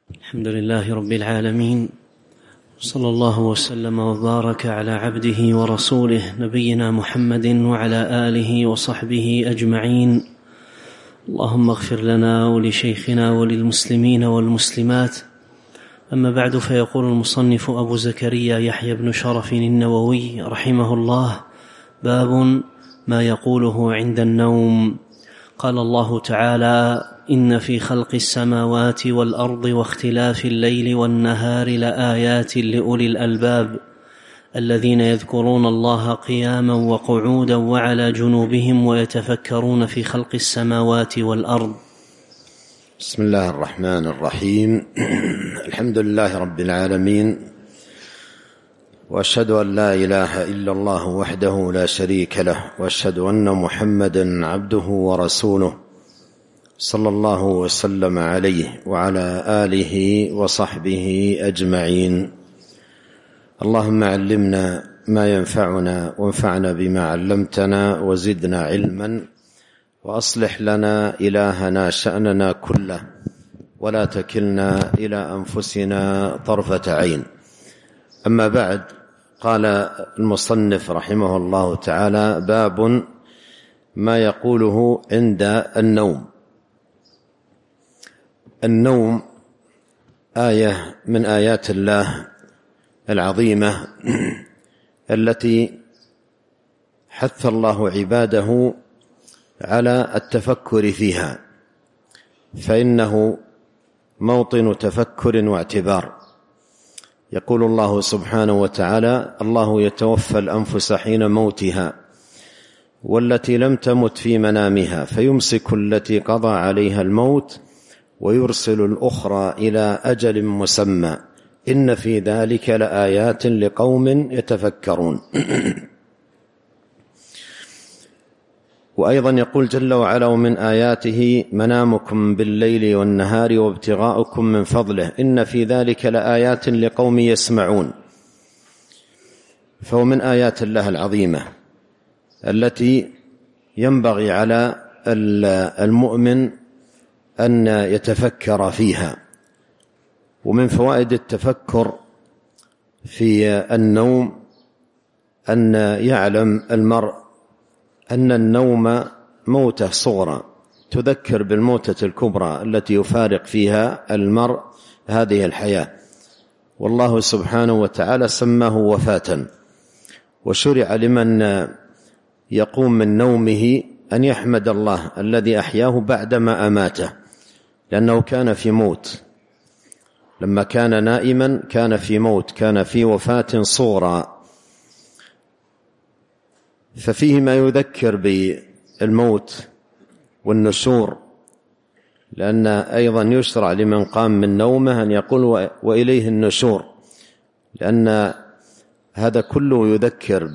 الحمد لله رب العالمين، صلى الله وسلم وبارك على عبده ورسوله نبينا محمد وعلى آله وصحبه أجمعين. اللهم اغفر لنا ولشيخنا وللمسلمين والمسلمات. أما بعد، فيقول المصنف أبو زكريا يحيى بن شرف النووي رحمه الله: باب ما يقوله عند النوم. قال الله تعالى: إن في خلق السماوات والأرض واختلاف الليل والنهار لآيات لأولي الألباب الذين يذكرون الله قياما وقعودا وعلى جنوبهم ويتفكرون في خلق السماوات والأرض. بسم الله الرحمن الرحيم. الحمد لله رب العالمين، وأشهد أن لا إله إلا الله وحده لا شريك له، وأشهد أن محمدا عبده ورسوله صلى الله وسلم عليه وعلى آله وصحبه أجمعين. اللهم علمنا ما ينفعنا وانفعنا بما علمتنا وزدنا علما، وأصلح لنا إلهنا شأننا كله، ولا تكلنا إلى أنفسنا طرفة عين. أما بعد، قال المصنف رحمه الله تعالى: باب ما يقوله عند النوم. النوم آية من آيات الله العظيمة التي حث الله عباده على التفكر فيها، فإنه موطن تفكر واعتبار. يقول الله سبحانه وتعالى: الله يتوفى الأنفس حين موتها والتي لم تمت في منامها فيمسك التي قضى عليها الموت ويرسل الأخرى إلى أجل مسمى إن في ذلك لآيات لقوم يتفكرون. وأيضا يقول جل وعلا: ومن آياته منامكم بالليل والنهار وابتغاؤكم من فضله إن في ذلك لآيات لقوم يسمعون. فهو من آيات الله العظيمة التي ينبغي على المؤمن أن يتفكر فيها. ومن فوائد التفكر في النوم أن يعلم المرء أن النوم موتة صغرى تذكر بالموتة الكبرى التي يفارق فيها المرء هذه الحياة، والله سبحانه وتعالى سماه وفاة. وشرع لمن يقوم من نومه أن يحمد الله الذي أحياه بعدما أماته، لأنه كان في موت. لما كان نائما كان في موت، كان في وفاة صغرى. ففيه ما يذكر بالموت والنشور، لأن أيضا يشرع لمن قام من نومه أن يقول: وإليه النشور، لأن هذا كله يذكر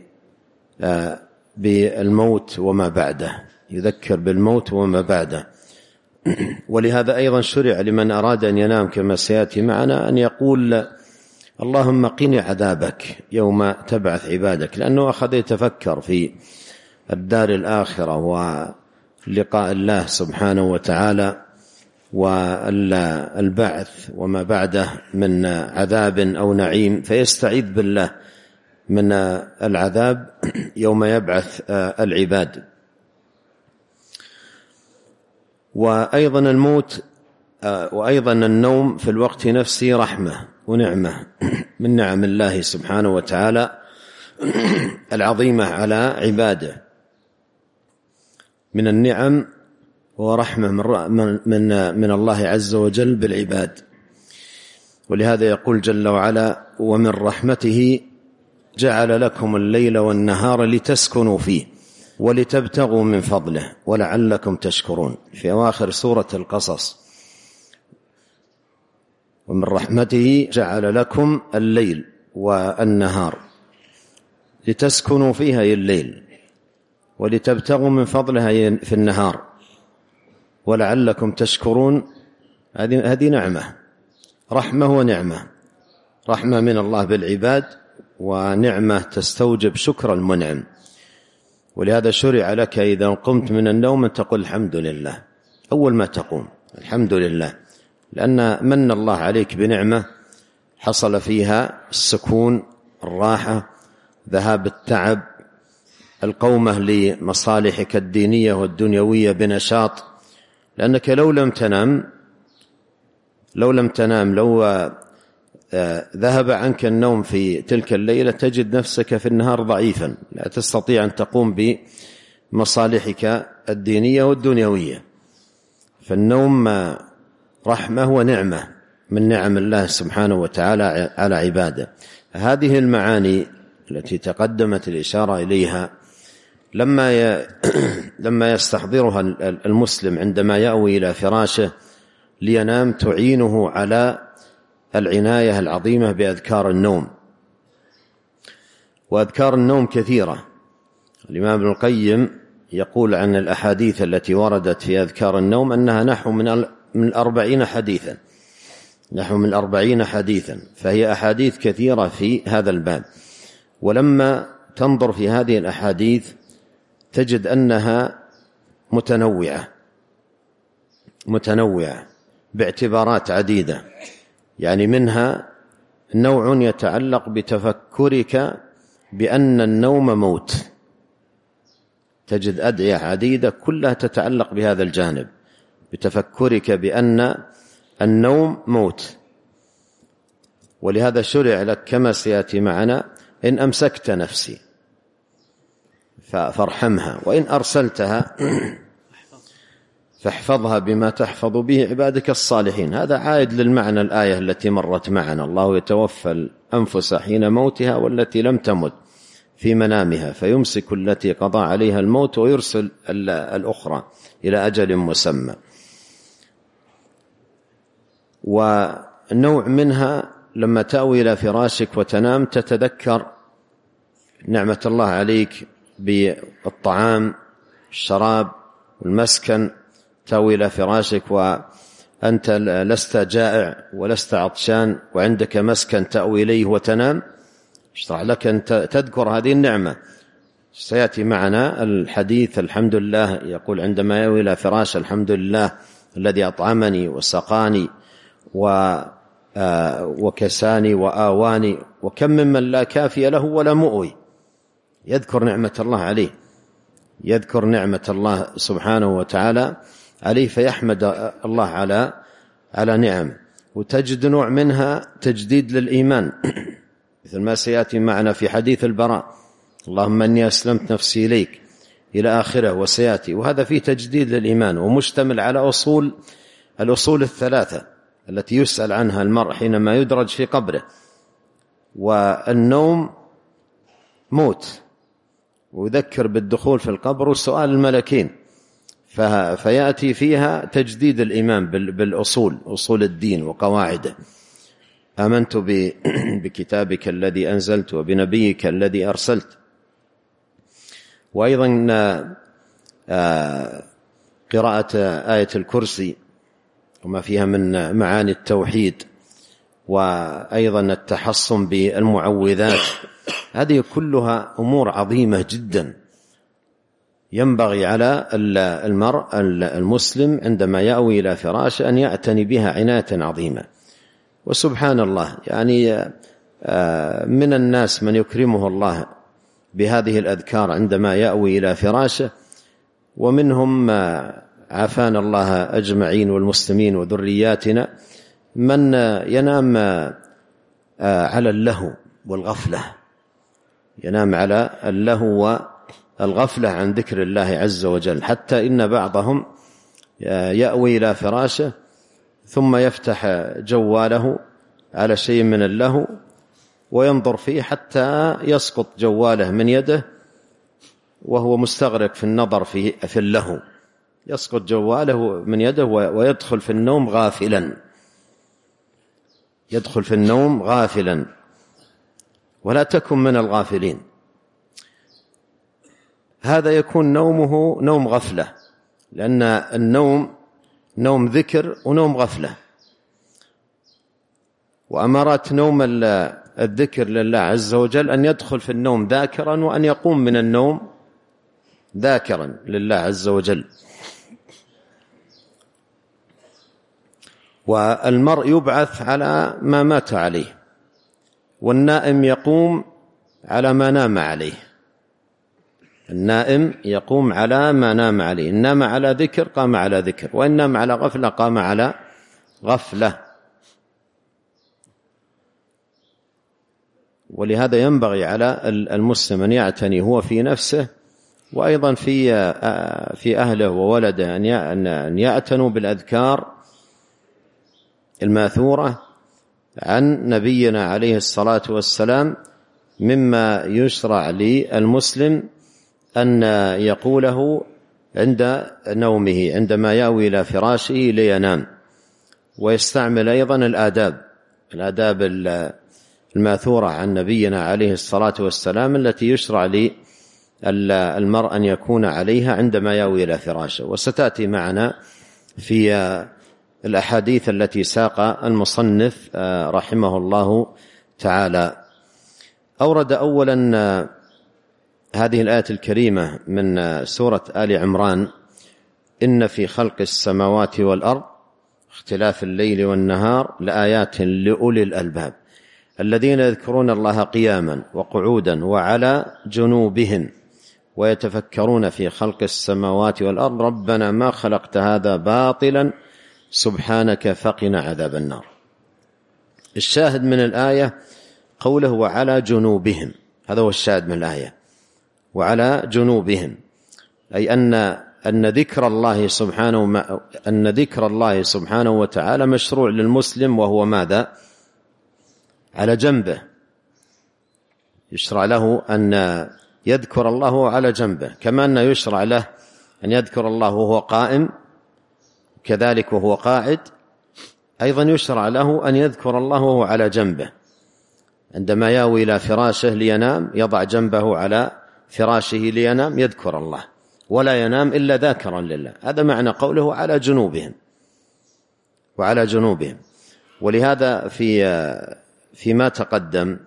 بالموت وما بعده، يذكر بالموت وما بعده. ولهذا أيضا شرع لمن أراد أن ينام كما سيأتي معنا أن يقول: اللهم قني عذابك يوم تبعث عبادك، لأنه أخذ يتفكر في الدار الآخرة ولقاء الله سبحانه وتعالى والبعث وما بعده من عذاب أو نعيم، فيستعيذ بالله من العذاب يوم يبعث العباد. وأيضا الموت وأيضا النوم في الوقت نفسه رحمة ونعمة من نعم الله سبحانه وتعالى العظيمة على عباده. من النعم ورحمة من الله عز وجل بالعباد. ولهذا يقول جل وعلا: ومن رحمته جعل لكم الليل والنهار لتسكنوا فيه ولتبتغوا من فضله ولعلكم تشكرون، في أواخر سورة القصص. ومن رحمته جعل لكم الليل والنهار لتسكنوا فيها الليل ولتبتغوا من فضلها في النهار ولعلكم تشكرون. هذه نعمة، رحمة ونعمة، رحمة من الله بالعباد ونعمة تستوجب شكر المنعم. ولهذا شرع لك إذا قمت من النوم أن تقول الحمد لله أول ما تقوم، الحمد لله، لأن من الله عليك بنعمة حصل فيها السكون، الراحة، ذهاب التعب، القومة لمصالحك الدينية والدنيوية بنشاط. لأنك لو لم تنام لو ذهب عنك النوم في تلك الليلة تجد نفسك في النهار ضعيفا، لا تستطيع أن تقوم بمصالحك الدينية والدنيوية. فالنوم رحمة ونعمة من نعم الله سبحانه وتعالى على عباده. هذه المعاني التي تقدمت الإشارة إليها لما يستحضرها المسلم عندما يأوي إلى فراشه لينام تعينه على العناية العظيمة بأذكار النوم. وأذكار النوم كثيرة. الإمام ابن القيم يقول عن الأحاديث التي وردت في أذكار النوم أنها نحو من 40 حديثا، نحو من 40 حديثا، فهي أحاديث كثيرة في هذا الباب. ولما تنظر في هذه الأحاديث تجد أنها متنوعة باعتبارات عديدة. يعني منها نوع يتعلق بتفكرك بأن النوم موت، تجد أدعية عديدة كلها تتعلق بهذا الجانب، بتفكرك بأن النوم موت. ولهذا شرع لك كما سيأتي معنا: إن أمسكت نفسي فارحمها، وإن أرسلتها فاحفظها بما تحفظ به عبادك الصالحين. هذا عائد للمعنى الآية التي مرت معنا: الله يتوفى الأنفس حين موتها والتي لم تمت في منامها فيمسك التي قضى عليها الموت ويرسل الأخرى إلى أجل مسمى. ونوع منها لما تأوي إلى فراشك وتنام تتذكر نعمة الله عليك بالطعام، الشراب، والمسكن. تأوي إلى فراشك وأنت لست جائع ولست عطشان وعندك مسكن تأوي إليه وتنام، اشرع لك أن تذكر هذه النعمة. سيأتي معنا الحديث: الحمد لله، يقول عندما يأوي إلى فراش: الحمد لله الذي أطعمني وسقاني وكساني وآواني. وكم ممن لا كافي له ولا مؤوي. يذكر نعمة الله عليه، يذكر نعمة الله سبحانه وتعالى عليه، فيحمد الله على نعم. وتجد نوع منها تجديد للإيمان، مثل ما سيأتي معنا في حديث البراء: اللهم أني أسلمت نفسي إليك، إلى آخره، وسيأتي. وهذا فيه تجديد للإيمان، ومشتمل على الأصول الثلاثة التي يسأل عنها المرء حينما يدرج في قبره. والنوم موت، ويذكر بالدخول في القبر وسؤال الملكين، فيأتي فيها تجديد الإيمان بالأصول، أصول الدين وقواعده. آمنت بكتابك الذي أنزلت وبنبيك الذي أرسلت. وأيضا قراءة آية الكرسي وما فيها من معاني التوحيد، وأيضا التحصن بالمعوذات. هذه كلها أمور عظيمة جدا ينبغي على المرء المسلم عندما يأوي إلى فراشه أن يعتني بها عناية عظيمة. وسبحان الله، يعني من الناس من يكرمه الله بهذه الأذكار عندما يأوي إلى فراشه، ومنهم عافانا الله أجمعين والمسلمين وذرياتنا من ينام على اللهو والغفلة، ينام على اللهو والغفلة عن ذكر الله عز وجل، حتى إن بعضهم يأوي إلى فراشه ثم يفتح جواله على شيء من اللهو وينظر فيه حتى يسقط جواله من يده وهو مستغرق في النظر في اللهو، يسقط جواله من يده ويدخل في النوم غافلا، يدخل في النوم غافلا. ولا تكن من الغافلين. هذا يكون نومه نوم غفلة، لأن النوم نوم ذكر ونوم غفلة. وأمارات نوم الذكر لله عز وجل أن يدخل في النوم ذاكرا، وأن يقوم من النوم ذاكرا لله عز وجل. والمرء يبعث على ما مات عليه، والنائم يقوم على ما نام عليه. النائم يقوم على ما نام عليه، إن نام على ذكر قام على ذكر، وإن نام على غفلة قام على غفلة. ولهذا ينبغي على المسلم أن يعتني هو في نفسه وأيضا في أهله وولده أن يعتنوا بالأذكار الماثورة عن نبينا عليه الصلاة والسلام، مما يشرع للمسلم أن يقوله عند نومه عندما يأوي إلى فراشه لينام، ويستعمل أيضا الآداب الماثورة عن نبينا عليه الصلاة والسلام التي يشرع للمرء أن يكون عليها عندما يأوي إلى فراشه، وستأتي معنا في الأحاديث التي ساق المصنف رحمه الله تعالى. أورد أولا هذه الآية الكريمة من سورة آل عمران: إن في خلق السماوات والأرض اختلاف الليل والنهار لآيات لأولي الألباب الذين يذكرون الله قياما وقعودا وعلى جنوبهم ويتفكرون في خلق السماوات والأرض ربنا ما خلقت هذا باطلا سبحانك فقنا عذاب النار. الشاهد من الآية قوله وعلى جنوبهم، هذا هو الشاهد من الآية، وعلى جنوبهم، أي أن ذكر الله سبحانه وتعالى مشروع للمسلم، وهو ماذا؟ على جنبه، يشرع له أن يذكر الله على جنبه، كما أن يشرع له أن يذكر الله وهو قائم، كذلك وهو قاعد أيضا يشرع له أن يذكر الله وهو على جنبه. عندما يأوي إلى فراشه لينام يضع جنبه على فراشه لينام، يذكر الله ولا ينام إلا ذاكرا لله. هذا معنى قوله على جنوبهم، وعلى جنوبهم. ولهذا فيما تقدم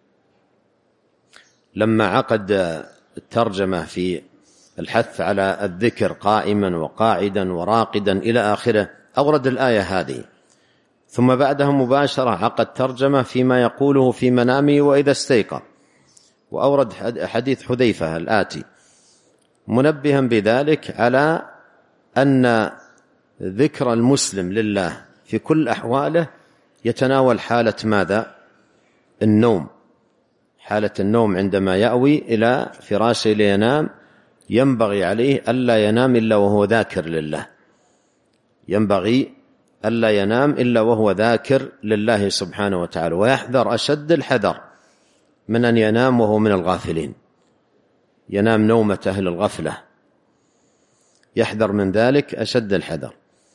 لما عقد الترجمة في الحث على الذكر قائما وقاعدا وراقدا إلى آخره أورد الآية هذه، ثم بعدها مباشرة عقد ترجمة فيما يقوله في منامه وإذا استيقظ، وأورد حديث حذيفة الآتي منبها بذلك على أن ذكر المسلم لله في كل أحواله يتناول حالة ماذا؟ النوم، حالة النوم عندما يأوي إلى فراشه لينام ينبغي عليه ألا ينام إلا وهو ذاكر لله، ينبغي ألا ينام إلا وهو ذاكر لله سبحانه وتعالى، ويحذر أشد الحذر من أن ينام وهو من الغافلين، ينام نومة أهل الغفلة، يحذر من ذلك أشد الحذر.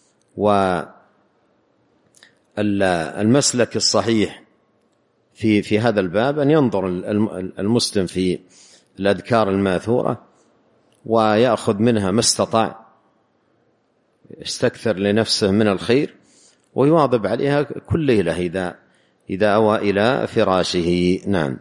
والمسلك الصحيح في هذا الباب أن ينظر المسلم في الأذكار الماثورة ويأخذ منها ما استطاع، يستكثر لنفسه من الخير ويواظب عليها كل ليلة إذا أوى إلى فراشه. نعم.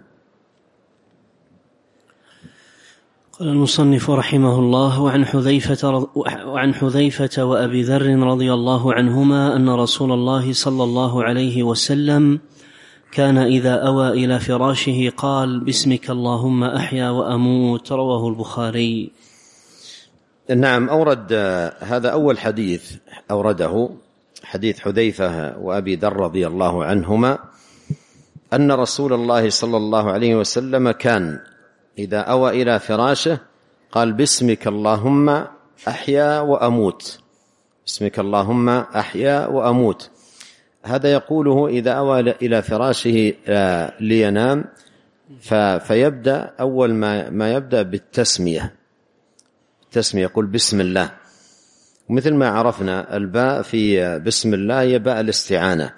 قال المصنف رحمه الله: وعن حذيفة وأبي ذر رضي الله عنهما أن رسول الله صلى الله عليه وسلم كان إذا أوى إلى فراشه قال: باسمك اللهم أحيا وأموت. رواه البخاري. نعم. أورد هذا أول حديث أورده، حديث حذيفة وأبي ذر رضي الله عنهما أن رسول الله صلى الله عليه وسلم كان إذا أوى إلى فراشه قال: باسمك اللهم أحيا وأموت، باسمك اللهم أحيا وأموت. هذا يقوله إذا أوى إلى فراشه لينام، فيبدأ أول ما يبدأ بالتسمية، التسمية يقول بسم الله، ومثل ما عرفنا الباء في بسم الله هي باء الاستعانة،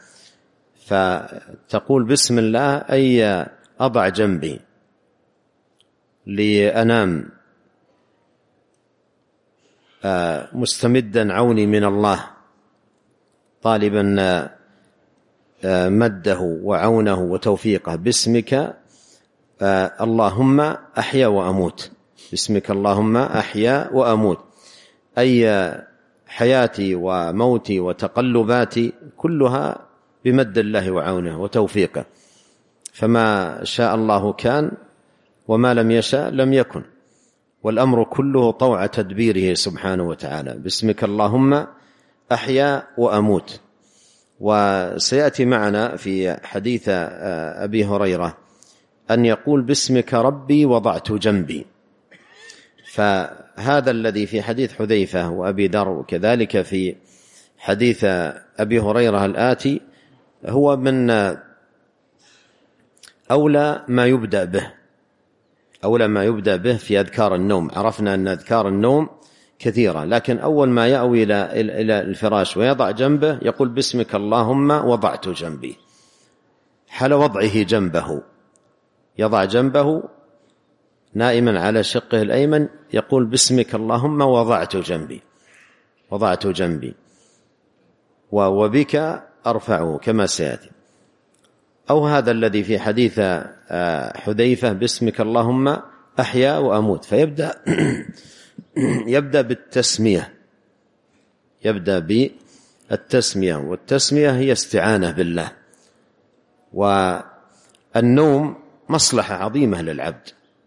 فتقول بسم الله أي أضع جنبي لأنام مستمدا عوني من الله، طالبا مده وعونه وتوفيقه. باسمك اللهم أحيا وأموت، باسمك اللهم أحيا وأموت، أي حياتي وموتي وتقلباتي كلها بمد الله وعونه وتوفيقه، فما شاء الله كان وما لم يشاء لم يكن، والأمر كله طوع تدبيره سبحانه وتعالى. باسمك اللهم أحيا وأموت. وسيأتي معنا في حديث أبي هريرة أن يقول باسمك ربي وضعت جنبي، فهذا الذي في حديث حذيفة وأبي ذر وكذلك في حديث أبي هريرة الآتي هو من أولى ما يبدأ به في أذكار النوم. عرفنا أن أذكار النوم كثيرة، لكن أول ما يأوي إلى الفراش ويضع جنبه يقول باسمك اللهم وضعت جنبي. حال وضعه جنبه، يضع جنبه نائما على شقه الأيمن، يقول باسمك اللهم وضعت جنبي وبك أرفعه كما سيأتي. أو هذا الذي في حديث حذيفة باسمك اللهم أحيا وأموت، فيبدأ يبدأ بالتسمية، والتسمية هي استعانة بالله. والنوم مصلحة عظيمة للعبد،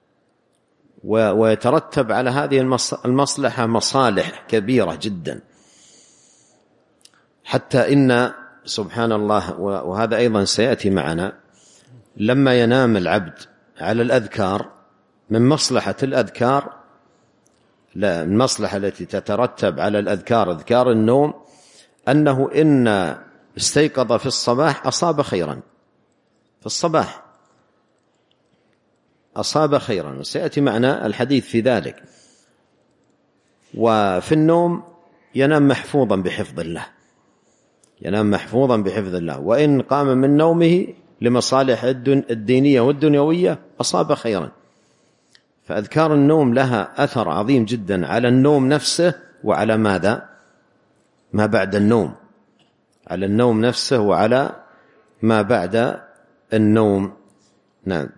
ويترتب على هذه المصلحة مصالح كبيرة جدا، حتى إن سبحان الله، وهذا أيضا سيأتي معنا، لما ينام العبد على الأذكار من مصلحة الأذكار، لا المصلحة التي تترتب على الأذكار أذكار النوم، أنه إن استيقظ في الصباح أصاب خيرا، في الصباح أصاب خيرا، وسيأتي معنا الحديث في ذلك. وفي النوم ينام محفوظا بحفظ الله، وإن قام من نومه لمصالح الدينية والدنيوية أصاب خيرا. فأذكار النوم لها أثر عظيم جدا على النوم نفسه وعلى ماذا؟ ما بعد النوم، على النوم نفسه وعلى ما بعد النوم. نعم.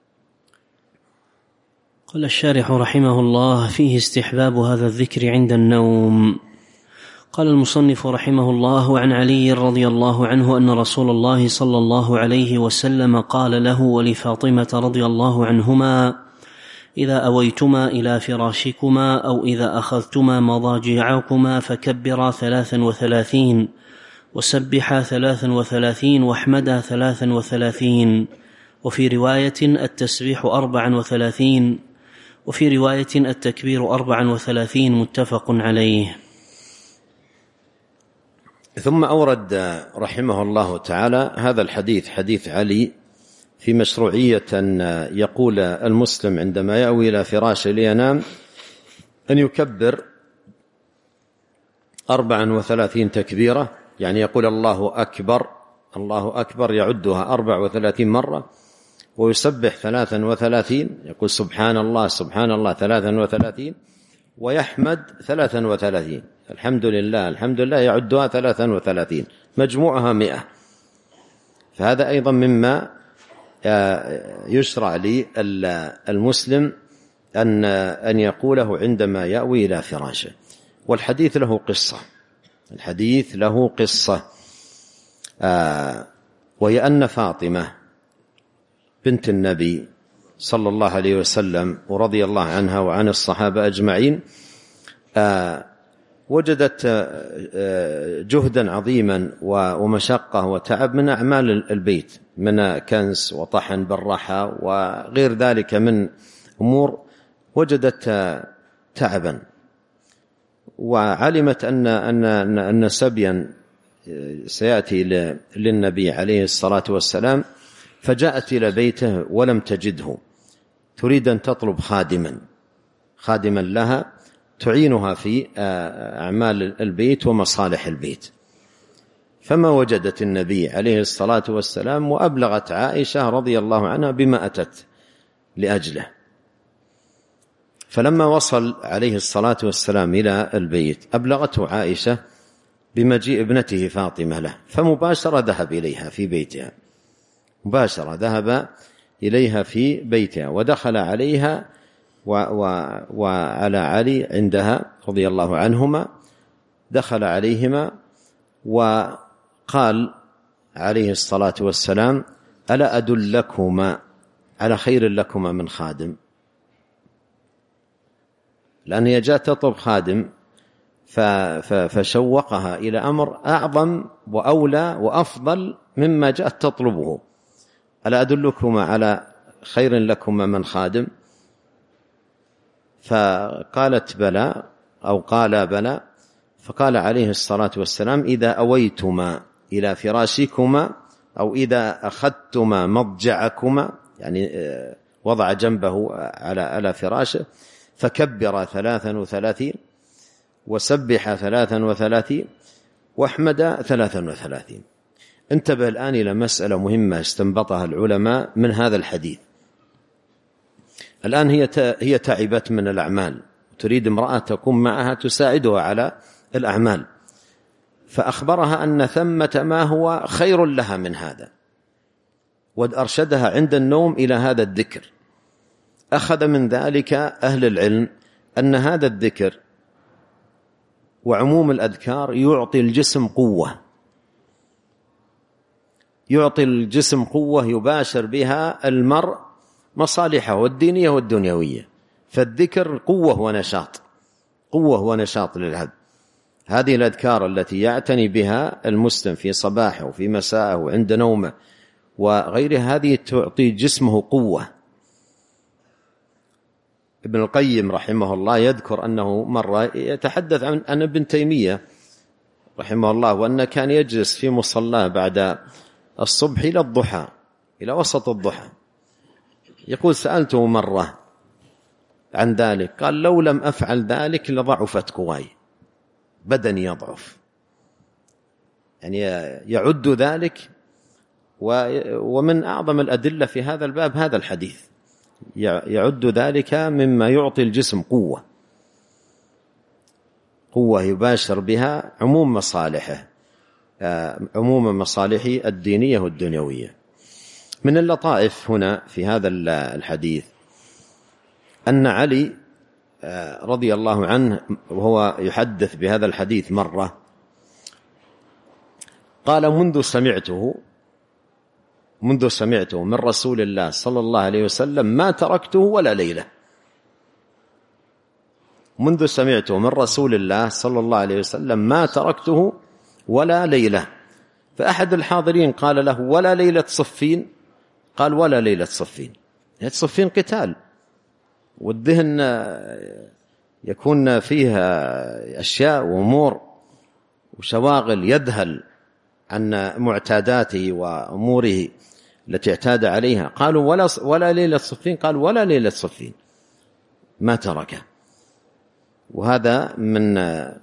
قال الشارح رحمه الله: فيه استحباب هذا الذكر عند النوم. قال المصنف رحمه الله: وعن علي رضي الله عنه أن رسول الله صلى الله عليه وسلم قال له ولفاطمة رضي الله عنهما: إذا أويتما إلى فراشكما أو إذا أخذتما مضاجعكما فكبرا 33 وسبحا 33 واحمدا 33، وفي رواية التسبيح 34، وفي رواية التكبير 34، متفق عليه. ثم أورد رحمه الله تعالى هذا الحديث، حديث علي، في مشروعية أن يقول المسلم عندما يأوي إلى فراشه لينام أن يكبر 34 تكبيرة، يعني يقول الله أكبر الله أكبر، يعدها 34 مرة، ويسبح 33، يقول سبحان الله سبحان الله 33، ويحمد 33، الحمد لله الحمد لله، يعدها 33، مجموعها 100. فهذا أيضا مما يشرع للمسلم أن يقوله عندما يأوي إلى فراشه. والحديث له قصة، وهي أن فاطمة بنت النبي صلى الله عليه وسلم ورضي الله عنها وعن الصحابة أجمعين وجدت جهدا عظيما ومشقة وتعب من أعمال البيت، من كنس وطحن بالرحى وغير ذلك من أمور، وجدت تعبا، وعلمت أن سبيا سيأتي للنبي عليه الصلاة والسلام، فجاءت إلى بيته ولم تجده، تريد أن تطلب خادما لها تعينها في أعمال البيت ومصالح البيت، فما وجدت النبي عليه الصلاة والسلام، وأبلغت عائشة رضي الله عنها بما أتت لأجله. فلما وصل عليه الصلاة والسلام إلى البيت أبلغته عائشة بمجيء ابنته فاطمة له، فمباشرة ذهب إليها في بيتها، في بيتها ودخل عليها، وعلى علي عندها رضي الله عنهما، دخل عليهما وقال عليه الصلاة والسلام: ألا أدلكما على خير لكما من خادم؟ لأن هي جاءت تطلب خادم فشوقها إلى أمر أعظم وأولى وأفضل مما جاءت تطلبه. ألا أدلكما على خير لكما من خادم؟ فقالت بلى، أو قال بلى. فقال عليه الصلاة والسلام: إذا أويتما إلى فراشكما أو إذا أخذتما مضجعكما، يعني وضع جنبه على فراشه، فكبر 33 وسبح 33 واحمد 33. انتبه الآن إلى مسألة مهمة استنبطها العلماء من هذا الحديث. الآن هي تعبت من الأعمال، تريد امرأة تقوم معها تساعدها على الأعمال، فأخبرها أن ثمة ما هو خير لها من هذا، وأرشدها عند النوم إلى هذا الذكر. أخذ من ذلك أهل العلم أن هذا الذكر وعموم الأذكار يعطي الجسم قوة، يعطي الجسم قوة يباشر بها المرء مصالحه الدينية والدنيوية. فالذكر قوة ونشاط، قوة ونشاط للعبد. هذه الأذكار التي يعتني بها المسلم في صباحه وفي مساءه وعند نومه وغيرها، هذه تعطي جسمه قوة. ابن القيم رحمه الله يذكر أنه مرة يتحدث عن ابن تيمية رحمه الله، وأنه كان يجلس في مصلاه بعد الصبح إلى الضحى، إلى وسط الضحى. يقول: سألته مرة عن ذلك، قال: لو لم أفعل ذلك لضعفت قواي، بدني يضعف. يعني يعد ذلك. ومن أعظم الأدلة في هذا الباب هذا الحديث، يعد ذلك مما يعطي الجسم قوة، قوة يباشر بها عموم مصالحه، عموم مصالحه الدينية والدنيوية. من اللطائف هنا في هذا الحديث أن علي رضي الله عنه وهو يحدث بهذا الحديث مرة قال: منذ سمعته من رسول الله صلى الله عليه وسلم ما تركته ولا ليلة. منذ سمعته من رسول الله صلى الله عليه وسلم ما تركته ولا ليلة. فأحد الحاضرين قال له: ولا ليلة صفين؟ قال: ولا ليلة صفين. ليلة صفين قتال، والذهن يكون فيها أشياء وأمور وشواغل، يذهل عن معتاداته وأموره التي اعتاد عليها. قالوا: ولا ليلة صفين؟ قال: ولا ليلة صفين ما تركه. وهذا من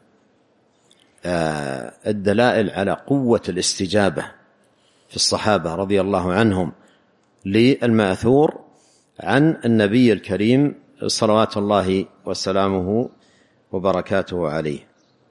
الدلائل على قوة الاستجابة في الصحابة رضي الله عنهم للمأثور عن النبي الكريم صلوات الله وسلامه وبركاته عليه.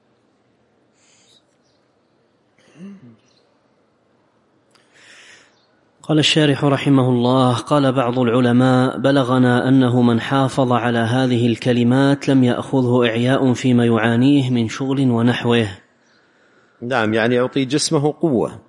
قال الشارح رحمه الله: قال بعض العلماء: بلغنا أنه من حافظ على هذه الكلمات لم يأخذه إعياء فيما يعانيه من شغل ونحوه. نعم، يعني يعطي جسمه قوة،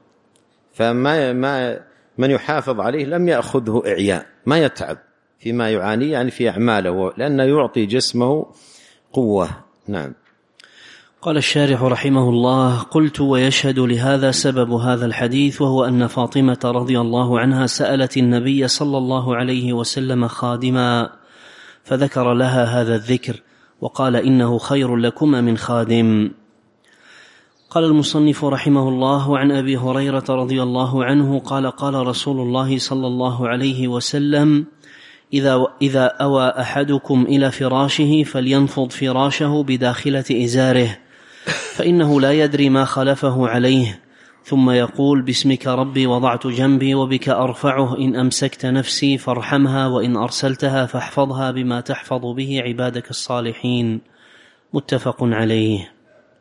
من يحافظ عليه لم يأخذه إعياء، ما يتعب فيما يعانيه، يعني في أعماله، لأنه يعطي جسمه قوة. نعم. قال الشارح رحمه الله: قلت: ويشهد لهذا سبب هذا الحديث، وهو أن فاطمة رضي الله عنها سألت النبي صلى الله عليه وسلم خادما، فذكر لها هذا الذكر وقال: إنه خير لكما من خادم. قال المصنف رحمه الله: وعن أبي هريرة رضي الله عنه قال: قال رسول الله صلى الله عليه وسلم: إذا أوى أحدكم إلى فراشه فلينفض فراشه بداخلة إزاره، فإنه لا يدري ما خلفه عليه، ثم يقول: باسمك ربي وضعت جنبي وبك أرفعه، إن أمسكت نفسي فارحمها، وإن أرسلتها فاحفظها بما تحفظ به عبادك الصالحين. متفق عليه.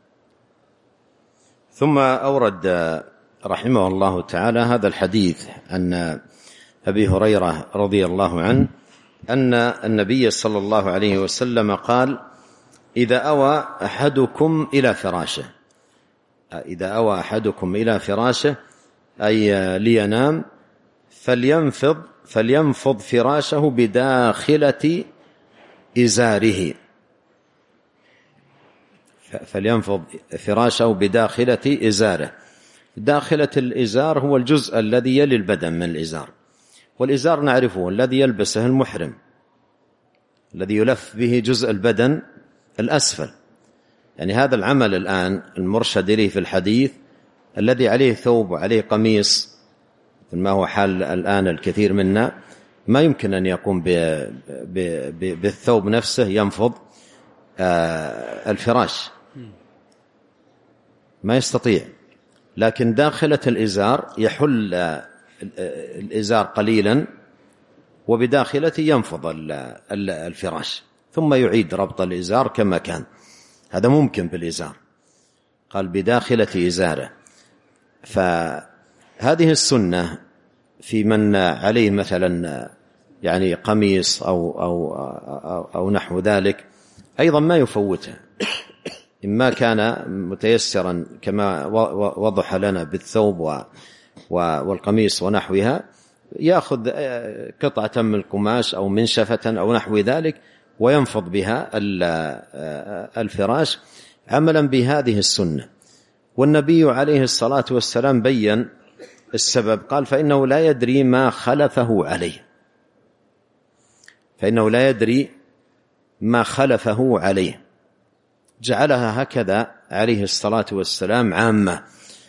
ثم أورد رحمه الله تعالى هذا الحديث عن أبي هريرة رضي الله عنه أن النبي صلى الله عليه وسلم قال: إذا أوى أحدكم إلى فراشه، إذا أوى أحدكم إلى فراشه أي لينام فلينفض فراشه بداخلة إزاره، فلينفض فراشه بداخلة إزاره. داخلة الإزار هو الجزء الذي يلي البدن من الإزار، والإزار نعرفه الذي يلبسه المحرم، الذي يلف به جزء البدن الأسفل. يعني هذا العمل الآن المرشد إليه في الحديث، الذي عليه ثوب وعليه قميص ما هو حال الآن الكثير منا، ما يمكن أن يقوم بالثوب نفسه ينفض الفراش، ما يستطيع. لكن داخلة الإزار يحل الإزار قليلا وبداخلته ينفض الفراش، ثم يعيد ربط الإزار كما كان. هذا ممكن بالإزار، قال بداخلة إزاره. فهذه السنة في من عليه مثلا يعني قميص أو نحو ذلك أيضا ما يفوتها، إما كان متيسرا كما وضح لنا بالثوب والقميص ونحوها، يأخذ قطعة من القماش أو منشفة أو نحو ذلك وينفض بها الفراش عملا بهذه السنة. والنبي عليه الصلاة والسلام بين السبب، قال فإنه لا يدري ما خلفه عليه، فإنه لا يدري ما خلفه عليه، جعلها هكذا عليه الصلاة والسلام عامة،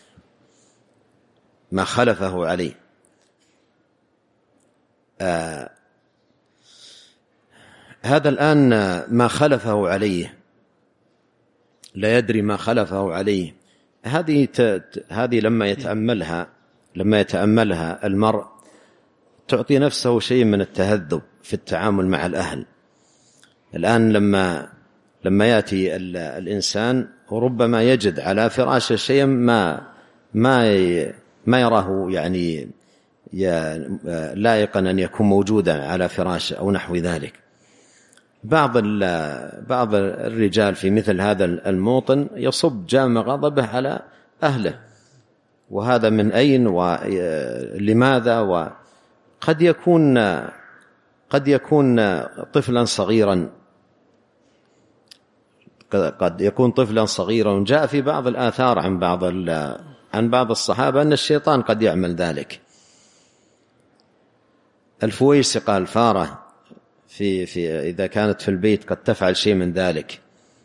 ما خلفه عليه. هذا الآن ما خلفه عليه، لا يدري ما خلفه عليه، هذه لما يتأملها المرء تعطي نفسه شيء من التهذب في التعامل مع الأهل. الآن لما يأتي الإنسان وربما يجد على فراشه شيئا ما يراه يعني لائقا أن يكون موجودا على فراشه أو نحو ذلك. بعض الرجال في مثل هذا الموطن يصب جام غضبه على أهله، وهذا من أين ولماذا؟ وقد يكون طفلا صغيرا، قد يكون طفلا صغيرا. جاء في بعض الآثار عن بعض الصحابة أن الشيطان قد يعمل ذلك. الفويسقة الفارة إذا كانت في البيت قد تفعل شيء من ذلك،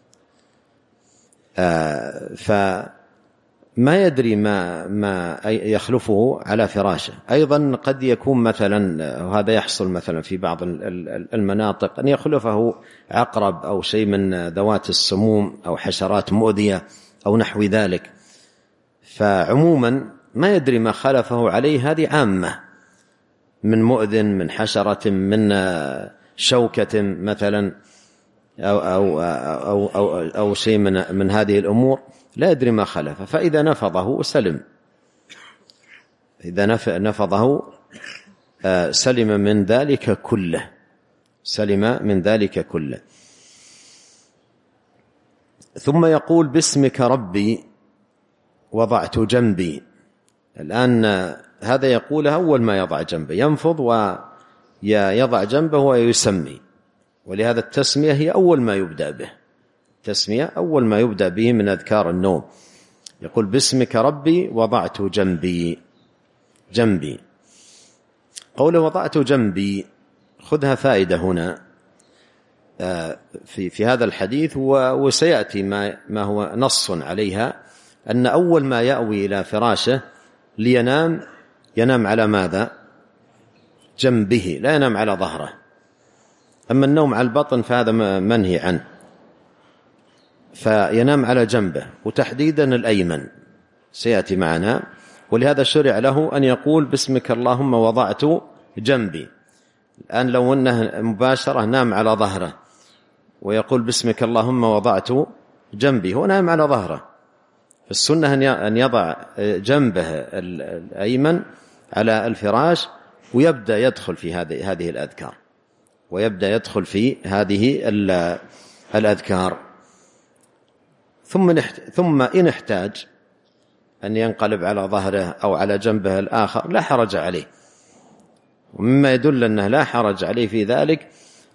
فما يدري ما يخلفه على فراشه. أيضا قد يكون مثلا، وهذا يحصل مثلا في بعض المناطق، أن يخلفه عقرب أو شيء من ذوات السموم أو حشرات مؤذية أو نحو ذلك. فعموما ما يدري ما خلفه عليه، هذه عامة، من مؤذن، من حشرة، من شوكة مثلا أو شيء من هذه الأمور، لا يدري ما خلفه. فإذا نفضه سلم، إذا نفضه سلم من ذلك كله، سلم من ذلك كله. ثم يقول باسمك ربي وضعت جنبي. الآن هذا يقوله أول ما يضع جنبه، ينفض ويضع جنبه ويسمي، ولهذا التسمية هي أول ما يبدأ به، التسمية أول ما يبدأ به من أذكار النوم. يقول باسمك ربي وضعت جنبي. قوله وضعت جنبي خذها فائدة هنا في هذا الحديث، وسيأتي ما هو نص عليها، أن أول ما يأوي إلى فراشه لينام ينام على ماذا؟ جنبه، لا ينام على ظهره. أما النوم على البطن فهذا منهي عنه، فينام على جنبه، وتحديدا الأيمن سيأتي معنا. ولهذا شرع له أن يقول باسمك اللهم وضعت جنبي. الآن لو أنه مباشرة نام على ظهره ويقول باسمك اللهم وضعت جنبي، هو نام على ظهره. السنة أن يضع جنبه الأيمن على الفراش ويبدأ يدخل في هذه الأذكار، ويبدأ يدخل في هذه الأذكار. ثم إن احتاج أن ينقلب على ظهره أو على جنبه الآخر لا حرج عليه. ومما يدل أنه لا حرج عليه في ذلك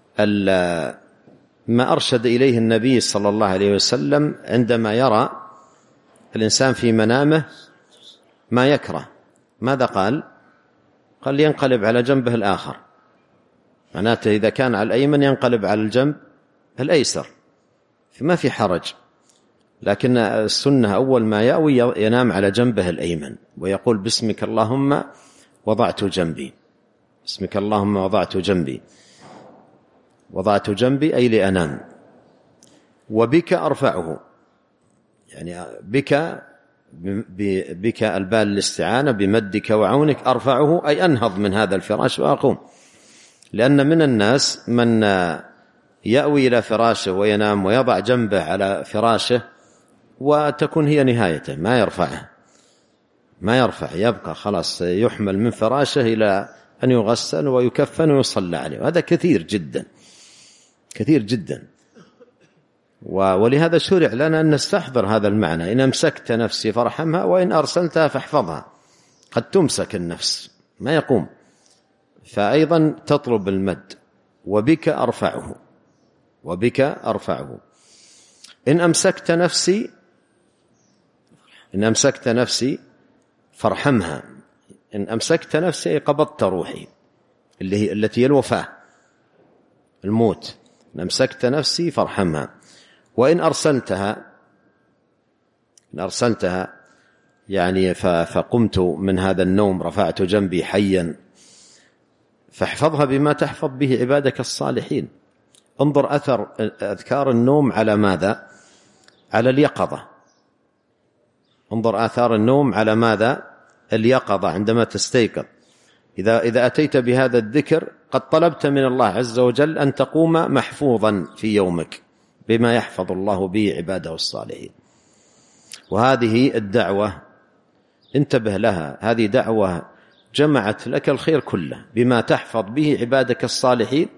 ما أرشد إليه النبي صلى الله عليه وسلم عندما يرى الإنسان في منامه ما يكره. ماذا قال؟ قال ينقلب على جنبه الآخر، معناته إذا كان على الأيمن ينقلب على الجنب الأيسر، فما في حرج. لكن السنة أول ما يأوي ينام على جنبه الأيمن ويقول باسمك اللهم وضعت جنبي. باسمك اللهم وضعت جنبي، وضعت جنبي أي لأنام. وبك أرفعه، يعني بك البال الاستعانة، بمدك وعونك أرفعه أي أنهض من هذا الفراش وأقوم. لأن من الناس من يأوي إلى فراشه وينام ويضع جنبه على فراشه وتكون هي نهايته، ما يرفع، يبقى خلاص يحمل من فراشه إلى أن يغسل ويكفن ويصلى عليه. وهذا كثير جدا كثير جدا. ولهذا شرع لنا أن نستحضر هذا المعنى: إن أمسكت نفسي فارحمها وإن أرسلتها فاحفظها. قد تمسك النفس ما يقوم، فأيضا تطلب المد. وبك أرفعه، وبك أرفعه. إن أمسكت نفسي فارحمها. إن أمسكت نفسي قبضت روحي، التي هي الوفاة، الموت. إن أمسكت نفسي فارحمها. وإن أرسلتها يعني فقمت من هذا النوم، رفعت جنبي حيا، فاحفظها بما تحفظ به عبادك الصالحين. انظر أثر أذكار النوم على ماذا؟ على اليقظة. انظر آثار النوم على ماذا؟ اليقظة. عندما تستيقظ إذا أتيت بهذا الذكر قد طلبت من الله عز وجل أن تقوم محفوظا في يومك بما يحفظ الله به عباده الصالحين. وهذه الدعوة انتبه لها، هذه دعوة جمعت لك الخير كله بما تحفظ به عبادك الصالحين.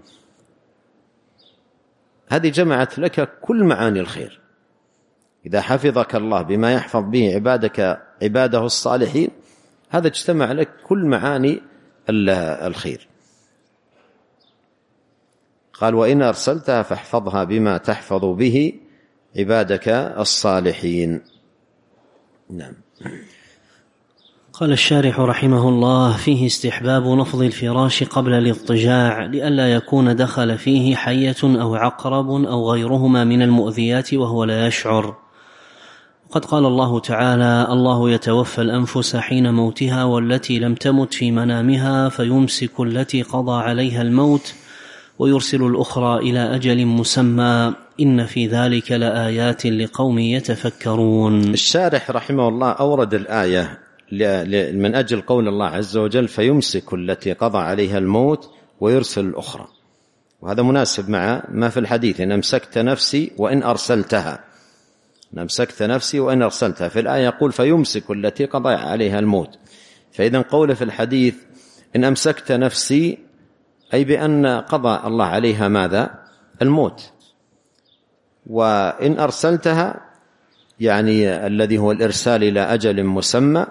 هذه جمعت لك كل معاني الخير. إذا حفظك الله بما يحفظ به عباده الصالحين، هذا اجتمع لك كل معاني الخير. قال وإن أرسلتها فاحفظها بما تحفظ به عبادك الصالحين. نعم. قال الشارح رحمه الله: فيه استحباب نفض الفراش قبل الاضطجاع لئلا يكون دخل فيه حية أو عقرب أو غيرهما من المؤذيات وهو لا يشعر. وقد قال الله تعالى: الله يتوفى الأنفس حين موتها والتي لم تمت في منامها فيمسك التي قضى عليها الموت ويرسل الأخرى إلى أجل مسمى إن في ذلك لآيات لقوم يتفكرون. الشارح رحمه الله أورد الآية من أجل قول الله عز وجل: فيمسك التي قضى عليها الموت ويرسل الأخرى. وهذا مناسب مع ما في الحديث: إن أمسكت نفسي وإن أرسلتها. إن أمسكت نفسي وإن أرسلتها. في الآية يقول فيمسك التي قضى عليها الموت. فإذا قوله في الحديث إن أمسكت نفسي أي بأن قضى الله عليها ماذا؟ الموت. وإن أرسلتها يعني الذي هو الإرسال إلى أجل مسمى،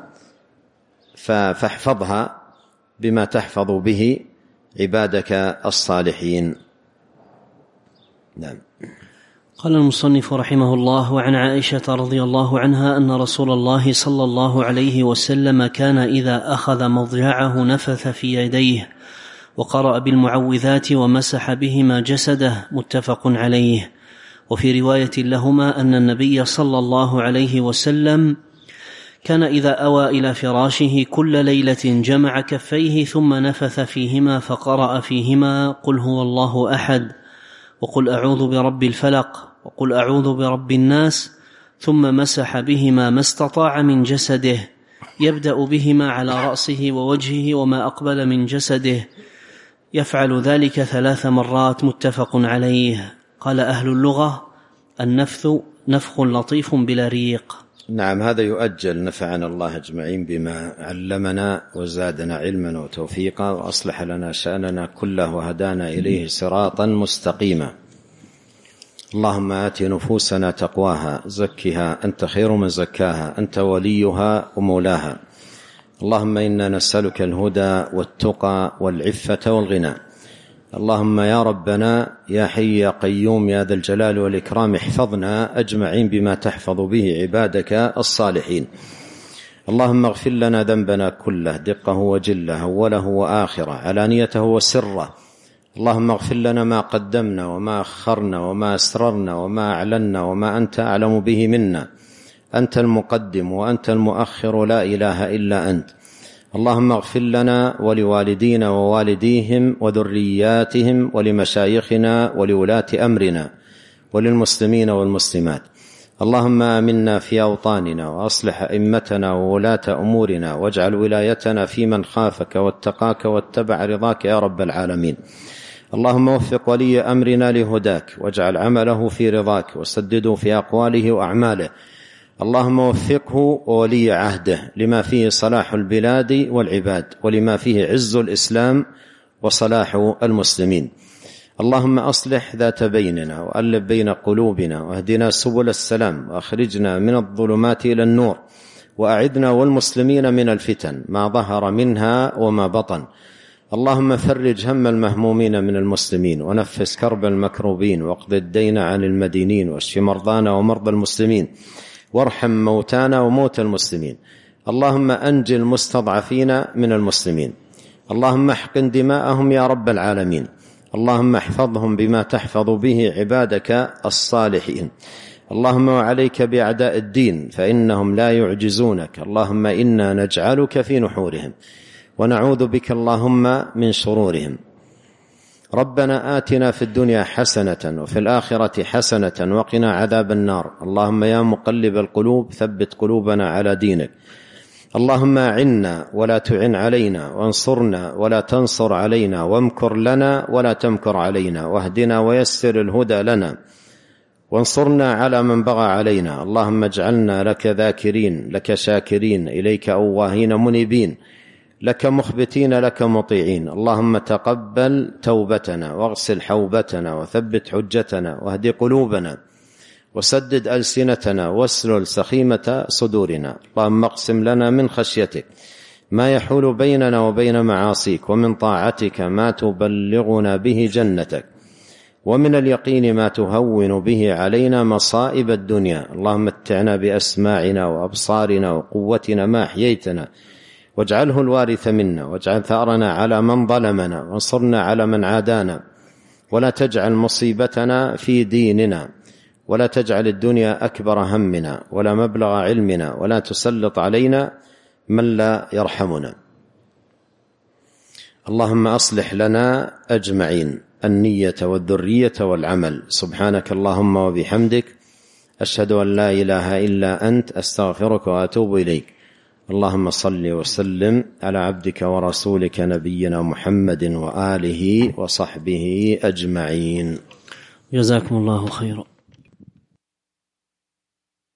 فاحفظها بما تحفظ به عبادك الصالحين. نعم. قال المصنف رحمه الله: وعن عائشة رضي الله عنها أن رسول الله صلى الله عليه وسلم كان إذا أخذ مضجعه نفث في يديه وقرأ بالمعوذات ومسح بهما جسده، متفق عليه. وفي رواية لهما أن النبي صلى الله عليه وسلم كان إذا أوى إلى فراشه كل ليلة جمع كفيه ثم نفث فيهما فقرأ فيهما قل هو الله أحد وقل أعوذ برب الفلق وقل أعوذ برب الناس، ثم مسح بهما ما استطاع من جسده، يبدأ بهما على رأسه ووجهه وما أقبل من جسده، يفعل ذلك 3 مرات، متفق عليه. قال أهل اللغة: النفث نفخ لطيف بلا ريق. نعم، هذا يؤجل. نفعنا الله أجمعين بما علمنا وزادنا علما وتوفيقا وأصلح لنا شأننا كله وهدانا إليه صراطا مستقيما. اللهم آت نفوسنا تقواها زكها أنت خير من زكاها أنت وليها ومولاها. اللهم إنا نسألك الهدى والتقى والعفة والغنى. اللهم يا ربنا يا حي يا قيوم يا ذا الجلال والإكرام احفظنا أجمعين بما تحفظ به عبادك الصالحين. اللهم اغفر لنا ذنبنا كله دقه وجله أوله وآخره علانيته وسره. اللهم اغفر لنا ما قدمنا وما أخرنا وما أسررنا وما أعلنا وما أنت أعلم به منا. أنت المقدم وأنت المؤخر لا إله إلا أنت. اللهم اغفر لنا ولوالدينا ووالديهم وذرياتهم ولمشايخنا ولولاة أمرنا وللمسلمين والمسلمات. اللهم آمنا في أوطاننا وأصلح أئمتنا وولاة أمورنا واجعل ولايتنا في من خافك واتقاك واتبع رضاك يا رب العالمين. اللهم وفق ولي أمرنا لهداك واجعل عمله في رضاك وسدده في أقواله وأعماله. اللهم وفقه وولي عهده لما فيه صلاح البلاد والعباد ولما فيه عز الإسلام وصلاح المسلمين. اللهم أصلح ذات بيننا وألف بين قلوبنا واهدنا سبل السلام وأخرجنا من الظلمات إلى النور وأعذنا والمسلمين من الفتن ما ظهر منها وما بطن. اللهم فرج هم المهمومين من المسلمين ونفس كرب المكروبين واقض الدين عن المدينين واشف مرضانا ومرضى المسلمين وارحم موتانا وموتى المسلمين. اللهم أنج المستضعفين من المسلمين. اللهم احقن دماءهم يا رب العالمين. اللهم احفظهم بما تحفظ به عبادك الصالحين. اللهم وعليك بأعداء الدين فإنهم لا يعجزونك. اللهم إنا نجعلك في نحورهم ونعوذ بك اللهم من شرورهم. ربنا آتنا في الدنيا حسنة وفي الآخرة حسنة وقنا عذاب النار. اللهم يا مقلب القلوب ثبت قلوبنا على دينك. اللهم أعنا ولا تعن علينا وانصرنا ولا تنصر علينا وامكر لنا ولا تمكر علينا واهدنا ويسر الهدى لنا وانصرنا على من بغى علينا. اللهم اجعلنا لك ذاكرين لك شاكرين إليك أواهين منيبين لك مخبتين لك مطيعين. اللهم تقبل توبتنا واغسل حوبتنا وثبت حجتنا واهد قلوبنا وسدد ألسنتنا واسلل سخيمة صدورنا. اللهم اقسم لنا من خشيتك ما يحول بيننا وبين معاصيك ومن طاعتك ما تبلغنا به جنتك ومن اليقين ما تهون به علينا مصائب الدنيا. اللهم متعنا بأسماعنا وأبصارنا وقوتنا ما أحييتنا واجعله الوارث منا واجعل ثأرنا على من ظلمنا وانصرنا على من عادانا ولا تجعل مصيبتنا في ديننا ولا تجعل الدنيا أكبر همنا ولا مبلغ علمنا ولا تسلط علينا من لا يرحمنا. اللهم أصلح لنا أجمعين النية والذرية والعمل. سبحانك اللهم وبحمدك أشهد أن لا إله إلا أنت أستغفرك وأتوب إليك. اللهم صل وسلم على عبدك ورسولك نبينا محمد وآله وصحبه أجمعين. جزاكم الله خيرا.